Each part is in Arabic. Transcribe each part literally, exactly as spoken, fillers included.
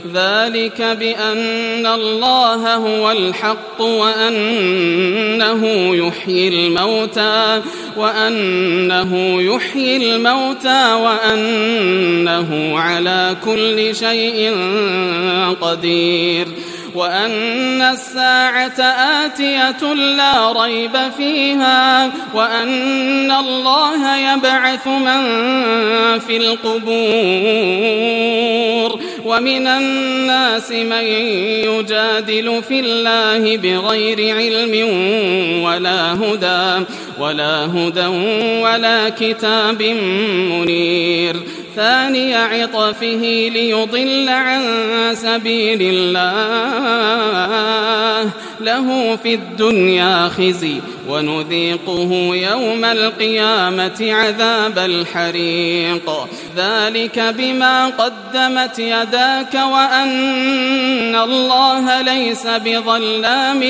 ذلك بأن الله هو الحق وأنه يحيي الموتى وأنه يحيي الموتى وأنه على كل شيء قدير وأن الساعة آتية لا ريب فيها وأن الله يبعث من في القبور ومن الناس من يجادل في الله بغير علم ولا هدى ولا هدى ولا كتاب منير ثاني عطفه ليضل عن سبيل الله له في الدنيا خزي ونذيقه يوم القيامة عذاب الحريق ذلك بما قدمت يداك وأن الله ليس بظلام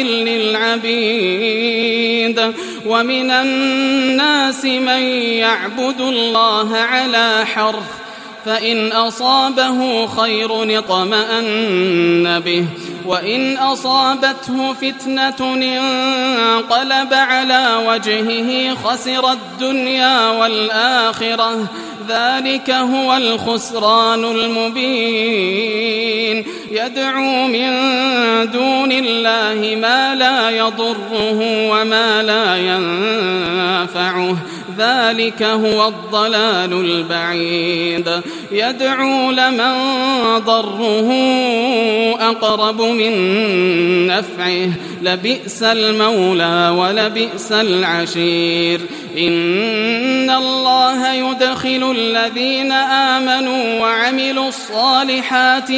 للعبيد ومن الناس من يعبد الله على حرف فإن أصابه خير اطمأن به وإن أصابته فتنة انقلب على وجهه خسر الدنيا والآخرة ذلك هو الخسران المبين يدعو من دون الله ما لا يضره وما لا ينفعه ذلك هو الضلال البعيد يدعو لمن ضره أقرب من نفعه لبئس المولى ولبئس العشير إن الله يدخل الذين آمنوا وعملوا الصالحات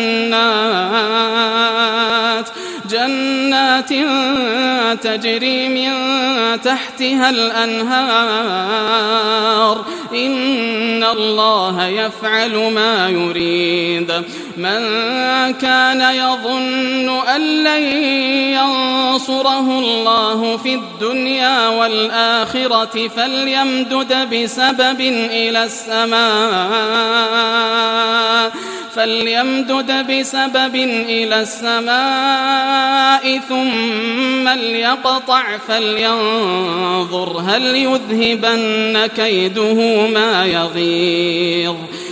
جنات جنات تجري من تحتها الأنهار إن الله يفعل ما يريد من كان يظن أن لن ينصره الله في الدنيا والآخرة فليمدد بسبب إلى السماء فليمدد بسبب إلى السماء ثم ليقطع فلينظر هل يذهبن كيده ما يغيظ